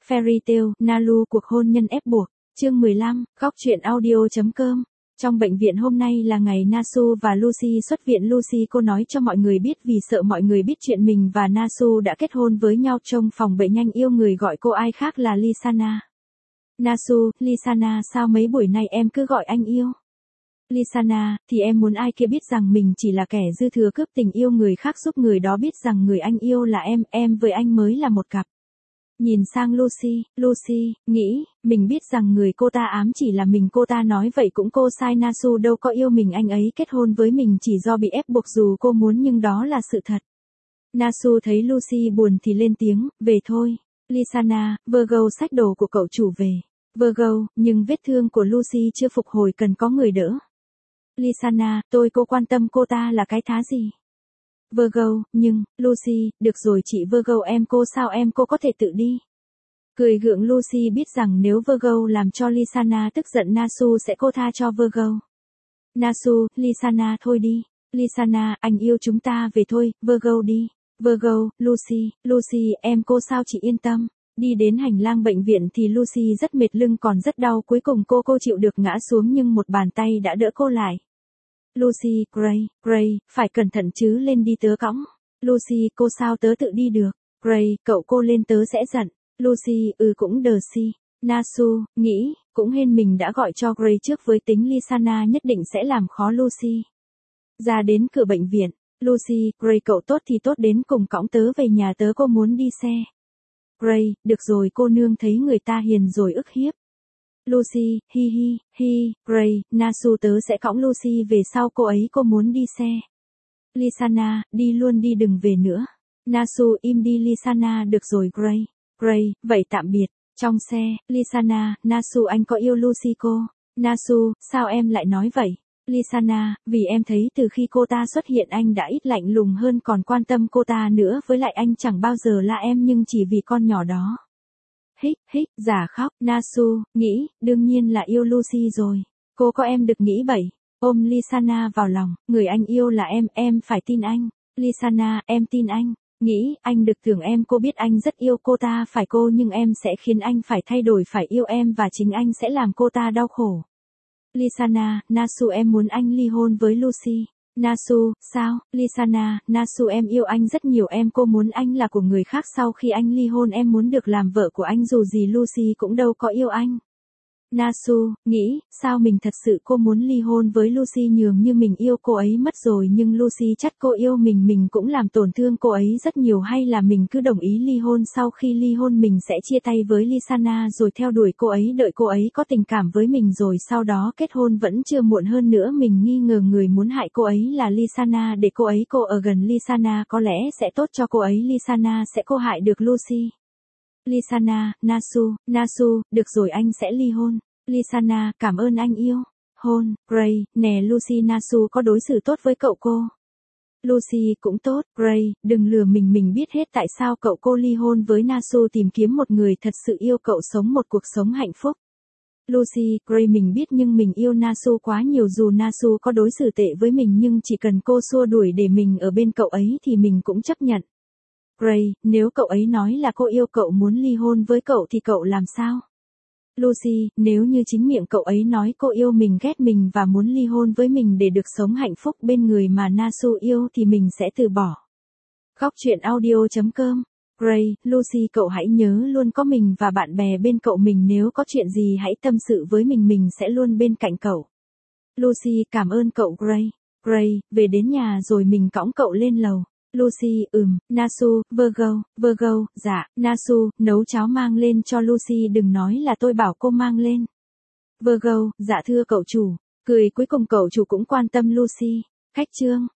Fairy Tail, Nalu cuộc hôn nhân ép buộc, chương 15, góc truyện audio.com. Trong bệnh viện hôm nay là ngày Nasu và Lucy xuất viện. Lucy cô nói cho mọi người biết vì sợ mọi người biết chuyện mình và Nasu đã kết hôn với nhau trong phòng bệnh. Nhanh yêu người gọi cô ai khác là Lisana. Nasu, Lisana sao mấy buổi nay em cứ gọi anh yêu? Lisana, thì em muốn ai kia biết rằng mình chỉ là kẻ dư thừa cướp tình yêu người khác, giúp người đó biết rằng người anh yêu là em với anh mới là một cặp. Nhìn sang Lucy, nghĩ, mình biết rằng người cô ta ám chỉ là mình. Cô ta nói vậy cũng cô sai, Nasu đâu có yêu mình, anh ấy kết hôn với mình chỉ do bị ép buộc dù cô muốn nhưng đó là sự thật. Nasu thấy Lucy buồn thì lên tiếng, về thôi. Lisana, Virgo xách đồ của cậu chủ về. Virgo, nhưng vết thương của Lucy chưa phục hồi, cần có người đỡ. Lisana, cô quan tâm cô ta là cái thá gì? Virgo, nhưng, Lucy, được rồi chị Virgo sao cô có thể tự đi. Cười gượng Lucy biết rằng nếu Virgo làm cho Lisana tức giận Nasu sẽ cô tha cho Virgo. Nasu, Lisana thôi đi. Lisana, anh yêu chúng ta về thôi, Virgo đi. Virgo, Lucy, cô sao chị yên tâm. Đi đến hành lang bệnh viện thì Lucy rất mệt, lưng còn rất đau, cuối cùng cô chịu được ngã xuống nhưng một bàn tay đã đỡ cô lại. Lucy, Gray, phải cẩn thận chứ, lên đi tớ cõng. Lucy, cô sao tớ tự đi được. Gray, cô lên tớ sẽ giận. Lucy, cũng đờ si. Nasu, nghĩ, cũng hên mình đã gọi cho Gray trước, với tính Lisana nhất định sẽ làm khó Lucy. Ra đến cửa bệnh viện, Lucy, Gray cậu tốt thì tốt, đến cùng cõng tớ về nhà tớ, cô muốn đi xe. Gray, được rồi cô nương, thấy người ta hiền rồi ức hiếp. Lucy, Gray, Nasu tớ sẽ cõng Lucy về sau cô muốn đi xe. Lisana, đi luôn đi đừng về nữa. Nasu, im đi Lisana, được rồi Gray, vậy tạm biệt. Trong xe, Lisana, Nasu anh có yêu Lucy cô? Nasu, sao em lại nói vậy? Lisana, vì em thấy từ khi cô ta xuất hiện anh đã ít lạnh lùng hơn, còn quan tâm cô ta nữa, với lại anh chẳng bao giờ la em nhưng chỉ vì con nhỏ đó. Giả khóc. Nasu, nghĩ, đương nhiên là yêu Lucy rồi. Cô có em được nghĩ bậy. Ôm Lisana vào lòng, người anh yêu là em phải tin anh. Lisana, em tin anh. Nghĩ, anh được tưởng cô biết anh rất yêu cô ta phải cô, nhưng em sẽ khiến anh phải thay đổi, phải yêu em và chính anh sẽ làm cô ta đau khổ. Lisana, Nasu em muốn anh ly hôn với Lucy. Nasu, sao? Lisana, Nasu em yêu anh rất nhiều, cô muốn anh là của người khác, sau khi anh ly hôn em muốn được làm vợ của anh, dù gì Lucy cũng đâu có yêu anh. Nasu, nghĩ, sao mình thật sự cô muốn ly hôn với Lucy, nhường như mình yêu cô ấy mất rồi, nhưng Lucy chắc cô yêu mình cũng làm tổn thương cô ấy rất nhiều, hay là mình cứ đồng ý ly hôn, sau khi ly hôn mình sẽ chia tay với Lisana rồi theo đuổi cô ấy, đợi cô ấy có tình cảm với mình rồi sau đó kết hôn, vẫn chưa muộn. Hơn nữa mình nghi ngờ người muốn hại cô ấy là Lisana, để cô ở gần Lisana có lẽ sẽ tốt cho cô ấy, Lisana sẽ cô hại được Lucy. Lisana, Nasu, được rồi anh sẽ ly hôn. Lisana, cảm ơn anh yêu. Hôn, Gray, nè Lucy, Nasu có đối xử tốt với cậu cô? Lucy, cũng tốt. Gray, đừng lừa mình biết hết tại sao cô ly hôn với Nasu, tìm kiếm một người thật sự yêu cậu, sống một cuộc sống hạnh phúc. Lucy, Gray mình biết nhưng mình yêu Nasu quá nhiều, dù Nasu có đối xử tệ với mình nhưng chỉ cần cô xua đuổi để mình ở bên cậu ấy thì mình cũng chấp nhận. Gray, nếu cậu ấy nói là cô yêu cậu, muốn ly hôn với cậu thì cậu làm sao? Lucy, nếu như chính miệng cậu ấy nói cô yêu mình, ghét mình và muốn ly hôn với mình để được sống hạnh phúc bên người mà Nasu yêu thì mình sẽ từ bỏ. Góc truyện audio.com. Gray, Lucy cậu hãy nhớ luôn có mình và bạn bè bên cậu, mình nếu có chuyện gì hãy tâm sự với mình sẽ luôn bên cạnh cậu. Lucy, cảm ơn cậu Gray, về đến nhà rồi mình cõng cậu lên lầu. Lucy, Nasu, Virgo, dạ. Nasu, nấu cháo mang lên cho Lucy, đừng nói là tôi bảo cô mang lên. Virgo, dạ thưa cậu chủ. Cười, cuối cùng cậu chủ cũng quan tâm Lucy. Khách trương.